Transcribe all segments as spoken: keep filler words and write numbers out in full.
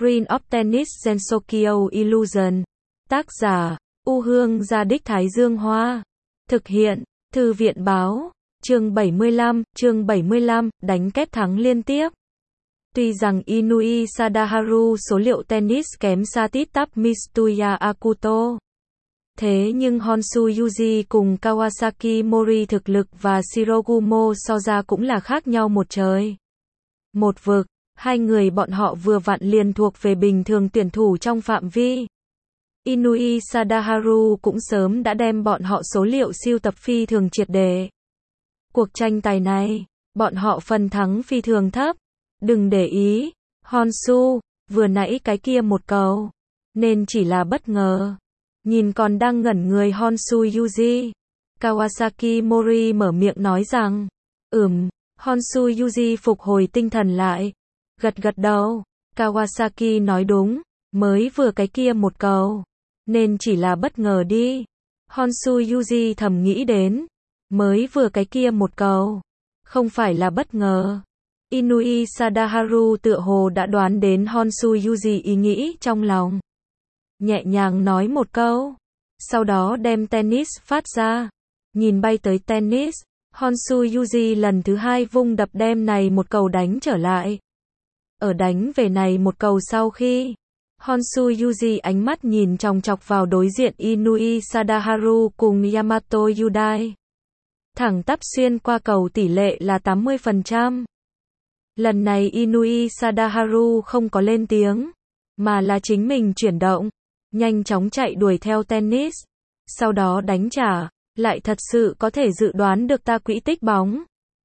Green of Tennis Gensokyo Illusion. Tác giả, U Hương Gia Đích Thái Dương Hoa. Thực hiện, Thư viện Báo. Chương bảy mươi lăm, chương bảy mươi lăm, đánh kép thắng liên tiếp. Tuy rằng Inui Sadaharu số liệu tennis kém xa tít tắp Mitsuya Akuto. Thế nhưng Honshu Yuji cùng Kawasaki Mori thực lực và Shirogumo so ra cũng là khác nhau một trời. Một vực, hai người bọn họ vừa vặn liền thuộc về bình thường tuyển thủ trong phạm vi. Inui Sadaharu cũng sớm đã đem bọn họ số liệu siêu tập phi thường triệt để. Cuộc tranh tài này, bọn họ phần thắng phi thường thấp. Đừng để ý, Honshu, vừa nãy cái kia một cầu, nên chỉ là bất ngờ. Nhìn còn đang ngẩn người Honshu Yuji, Kawasaki Mori mở miệng nói rằng, ừm, Honshu Yuji phục hồi tinh thần lại. Gật gật đầu, Kawasaki nói đúng, mới vừa cái kia một cầu, nên chỉ là bất ngờ đi. Honshu Yuji thầm nghĩ đến, mới vừa cái kia một cầu, không phải là bất ngờ. Inui Sadaharu tựa hồ đã đoán đến Honshu Yuji ý nghĩ trong lòng. Nhẹ nhàng nói một câu, sau đó đem tennis phát ra. Nhìn bay tới tennis, Honshu Yuji lần thứ hai vung đập đem này một cầu đánh trở lại. Ở đánh về này một cầu sau khi, Honshu Yuji ánh mắt nhìn chòng chọc vào đối diện Inui Sadaharu cùng Yamato Yudai. Thẳng tắp xuyên qua cầu tỷ lệ là tám mươi phần trăm. Lần này Inui Sadaharu không có lên tiếng, mà là chính mình chuyển động, nhanh chóng chạy đuổi theo tennis, sau đó đánh trả, lại thật sự có thể dự đoán được ta quỹ tích bóng.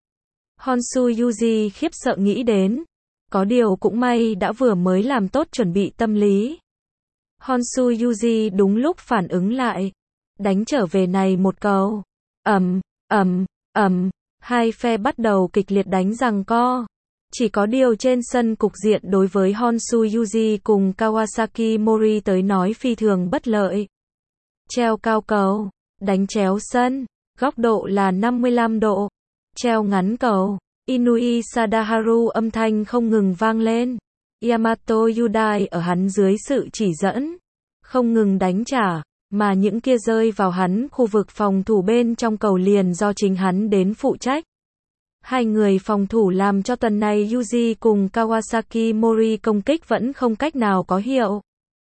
Honshu Yuji khiếp sợ nghĩ đến, có điều cũng may đã vừa mới làm tốt chuẩn bị tâm lý. Honshu Yuji đúng lúc phản ứng lại, đánh trở về này một cầu, ầm, ầm, ầm, hai phe bắt đầu kịch liệt đánh giằng co. Chỉ có điều trên sân cục diện đối với Honshu Yuji cùng Kawasaki Mori tới nói phi thường bất lợi. Treo cao cầu, đánh chéo sân, góc độ là năm mươi lăm độ, treo ngắn cầu, Inui Sadaharu âm thanh không ngừng vang lên. Yamato Yudai ở hắn dưới sự chỉ dẫn, không ngừng đánh trả, mà những kia rơi vào hắn khu vực phòng thủ bên trong cầu liền do chính hắn đến phụ trách. Hai người phòng thủ làm cho tuần này Yuji cùng Kawasaki Mori công kích vẫn không cách nào có hiệu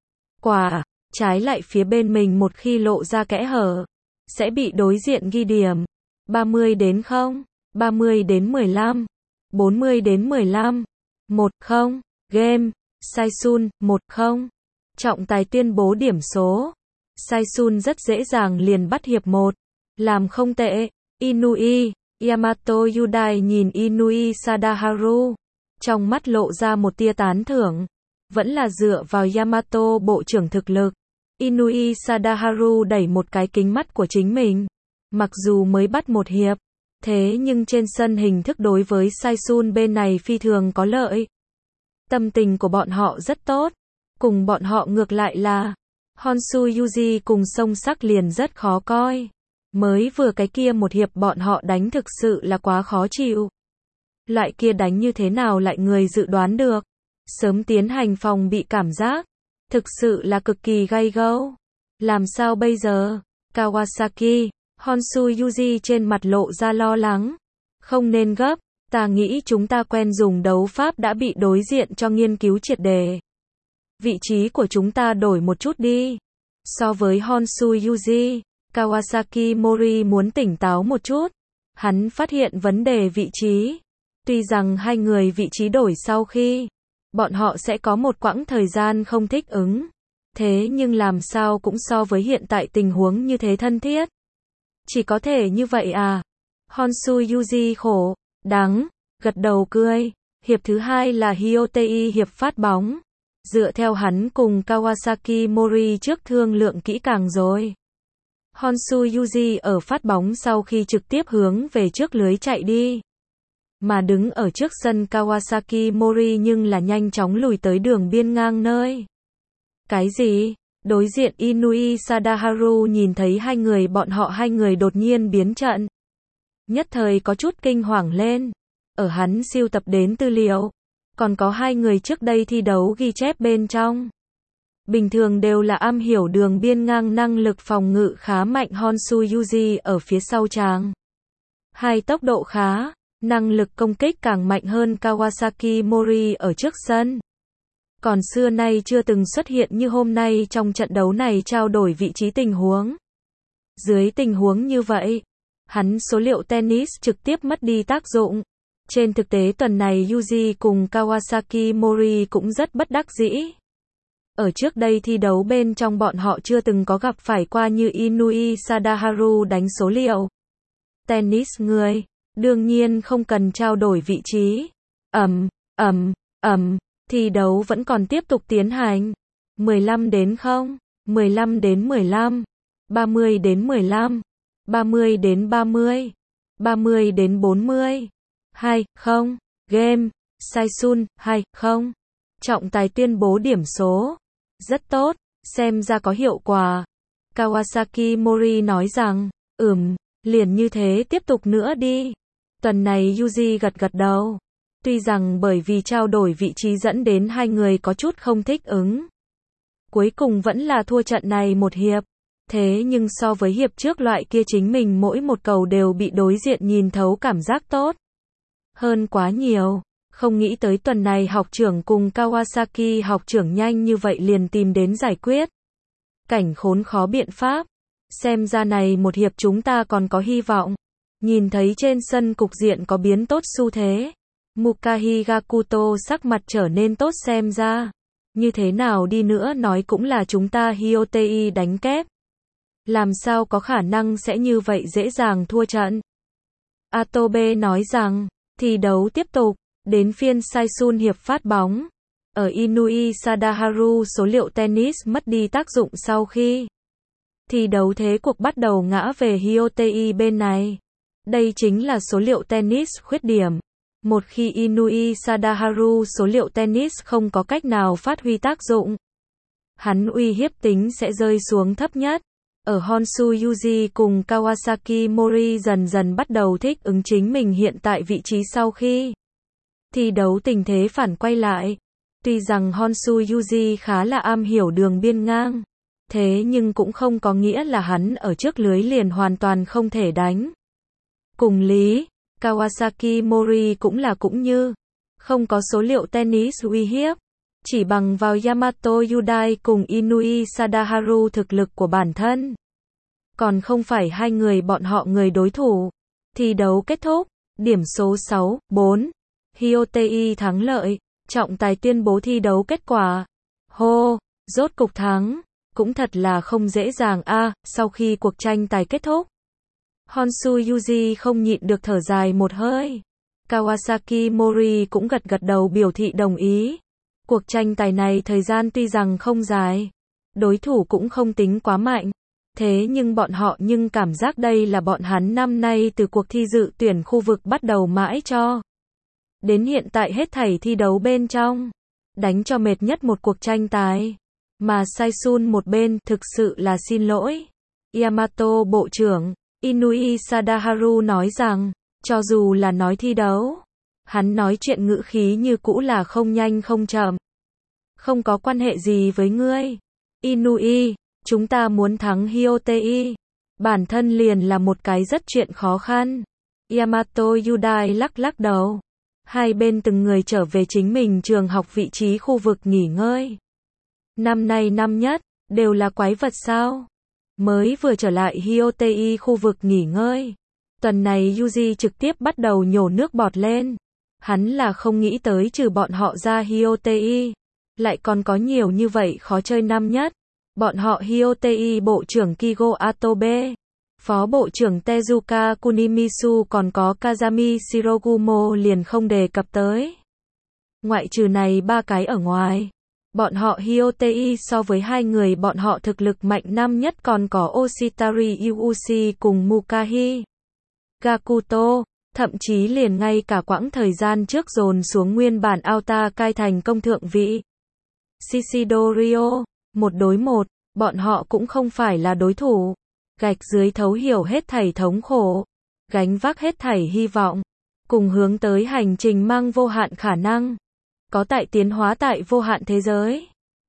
quả, trái lại phía bên mình một khi lộ ra kẽ hở, sẽ bị đối diện ghi điểm. ba mươi đến không, ba mươi đến mười lăm, bốn mươi đến mười lăm, một không, game, Saisun, một không. Trọng tài tuyên bố điểm số. Saisun rất dễ dàng liền bắt hiệp một, làm không tệ. Inui Yamato Yudai nhìn Inui Sadaharu, trong mắt lộ ra một tia tán thưởng. Vẫn là dựa vào Yamato bộ trưởng thực lực. Inui Sadaharu đẩy một cái kính mắt của chính mình. Mặc dù mới bắt một hiệp, thế nhưng trên sân hình thức đối với Saisun bên này phi thường có lợi. Tâm tình của bọn họ rất tốt. Cùng bọn họ ngược lại là Honshu Yuji cùng sông sắc liền rất khó coi. Mới vừa cái kia một hiệp bọn họ đánh thực sự là quá khó chịu. Loại kia đánh như thế nào lại người dự đoán được. Sớm tiến hành phòng bị cảm giác. Thực sự là cực kỳ gay gẫu. Làm sao bây giờ? Kawasaki, Honshu Yuji trên mặt lộ ra lo lắng. Không nên gấp, ta nghĩ chúng ta quen dùng đấu pháp đã bị đối diện cho nghiên cứu triệt đề. Vị trí của chúng ta đổi một chút đi. So với Honshu Yuji, Kawasaki Mori muốn tỉnh táo một chút. Hắn phát hiện vấn đề vị trí. Tuy rằng hai người vị trí đổi sau khi, bọn họ sẽ có một quãng thời gian không thích ứng. Thế nhưng làm sao cũng so với hiện tại tình huống như thế thân thiết. Chỉ có thể như vậy à? Honshu Yuji khổ, đắng, gật đầu cười. Hiệp thứ hai là Hyotei hiệp phát bóng. Dựa theo hắn cùng Kawasaki Mori trước thương lượng kỹ càng rồi. Honshu Yuji ở phát bóng sau khi trực tiếp hướng về trước lưới chạy đi. Mà đứng ở trước sân Kawasaki Mori nhưng là nhanh chóng lùi tới đường biên ngang nơi. Cái gì? Đối diện Inui Sadaharu nhìn thấy hai người bọn họ hai người đột nhiên biến trận. Nhất thời có chút kinh hoàng lên. Ở hắn siêu tập đến tư liệu, Còn có hai người trước đây thi đấu ghi chép bên trong. Bình thường đều là am hiểu đường biên ngang, năng lực phòng ngự khá mạnh Honshu Yuji ở phía sau chàng. Hai tốc độ khá, năng lực công kích càng mạnh hơn Kawasaki Mori ở trước sân. Còn xưa nay chưa từng xuất hiện như hôm nay trong trận đấu này trao đổi vị trí tình huống. Dưới tình huống như vậy, hắn số liệu tennis trực tiếp mất đi tác dụng. Trên thực tế tuần này Yuji cùng Kawasaki Mori cũng rất bất đắc dĩ. Ở trước đây thi đấu bên trong bọn họ chưa từng có gặp phải qua như Inui Sadaharu đánh số liệu. Tennis người, đương nhiên không cần trao đổi vị trí. Ầm, ầm, ầm, thi đấu vẫn còn tiếp tục tiến hành. mười lăm đến không, mười lăm đến mười lăm, ba mươi đến mười lăm, ba mươi đến ba mươi, ba mươi đến bốn mươi. hai không, game, Saisun, hai không. Trọng tài tuyên bố điểm số. Rất tốt, xem ra có hiệu quả. Kawasaki Mori nói rằng, ừm, liền như thế tiếp tục nữa đi. Tuần này Yuji gật gật đầu. Tuy rằng bởi vì trao đổi vị trí dẫn đến hai người có chút không thích ứng. Cuối cùng vẫn là thua trận này một hiệp. Thế nhưng so với hiệp trước loại kia chính mình mỗi một cầu đều bị đối diện nhìn thấu cảm giác tốt hơn quá nhiều. Không nghĩ tới tuần này học trưởng cùng Kawasaki học trưởng nhanh như vậy liền tìm đến giải quyết. Cảnh khốn khó biện pháp. Xem ra này một hiệp chúng ta còn có hy vọng. Nhìn thấy trên sân cục diện có biến tốt xu thế. Mukahi Gakuto sắc mặt trở nên tốt xem ra. Như thế nào đi nữa nói cũng là chúng ta Hyotei đánh kép. Làm sao có khả năng sẽ như vậy dễ dàng thua trận. Atobe nói rằng, thi đấu tiếp tục. Đến phiên Saisun hiệp phát bóng. Ở Inui Sadaharu số liệu tennis mất đi tác dụng sau khi thi đấu thế cuộc bắt đầu ngã về Hyotei bên này. Đây chính là số liệu tennis khuyết điểm. Một khi Inui Sadaharu số liệu tennis không có cách nào phát huy tác dụng, hắn uy hiếp tính sẽ rơi xuống thấp nhất. Ở Honshu Yuji cùng Kawasaki Mori dần dần bắt đầu thích ứng chính mình hiện tại vị trí sau khi thi đấu tình thế phản quay lại. Tuy rằng Honshu Yuji khá là am hiểu đường biên ngang, thế nhưng cũng không có nghĩa là hắn ở trước lưới liền hoàn toàn không thể đánh. Cùng lý, Kawasaki Mori cũng là cũng như, không có số liệu tennis uy hiếp, chỉ bằng vào Yamato Yudai cùng Inui Sadaharu thực lực của bản thân. Còn không phải hai người bọn họ người đối thủ. Thi đấu kết thúc, điểm số sáu bốn. Hyotei thắng lợi, trọng tài tuyên bố thi đấu kết quả. Hô, rốt cục thắng, cũng thật là không dễ dàng a. À, sau khi cuộc tranh tài kết thúc, Honshu Yuji không nhịn được thở dài một hơi. Kawasaki Mori cũng gật gật đầu biểu thị đồng ý. Cuộc tranh tài này thời gian tuy rằng không dài, đối thủ cũng không tính quá mạnh. Thế nhưng bọn họ nhưng cảm giác đây là bọn hắn năm nay từ cuộc thi dự tuyển khu vực bắt đầu mãi cho đến hiện tại hết thảy thi đấu bên trong, đánh cho mệt nhất một cuộc tranh tài. Mà Saisun một bên, thực sự là xin lỗi. Yamato bộ trưởng, Inui Sadaharu nói rằng, cho dù là nói thi đấu, hắn nói chuyện ngữ khí như cũ là không nhanh không chậm. Không có quan hệ gì với ngươi. Inui, chúng ta muốn thắng Hyotei. Bản thân liền là một cái rất chuyện khó khăn. Yamato Yudai lắc lắc đầu. Hai bên từng người trở về chính mình trường học vị trí khu vực nghỉ ngơi. Năm nay năm nhất, đều là quái vật sao? Mới vừa trở lại Hyotei khu vực nghỉ ngơi. Tuần này Yuji trực tiếp bắt đầu nhổ nước bọt lên. Hắn là không nghĩ tới trừ bọn họ ra Hyotei, lại còn có nhiều như vậy khó chơi năm nhất. Bọn họ Hyotei bộ trưởng Kigo Atobe, phó bộ trưởng Tezuka Kunimisu còn có Kazami Shirogumo liền không đề cập tới. Ngoại trừ này ba cái ở ngoài, bọn họ Hyotei so với hai người bọn họ thực lực mạnh năm nhất còn có Oshitari Yuuchi cùng Mukahi Gakuto, thậm chí liền ngay cả quãng thời gian trước dồn xuống nguyên bản Aota cai thành công thượng vị. Shishidorio, một đối một, bọn họ cũng không phải là đối thủ. Gạch dưới thấu hiểu hết thảy thống khổ, gánh vác hết thảy hy vọng, cùng hướng tới hành trình mang vô hạn khả năng. có tại tiến hóa tại vô hạn thế giới.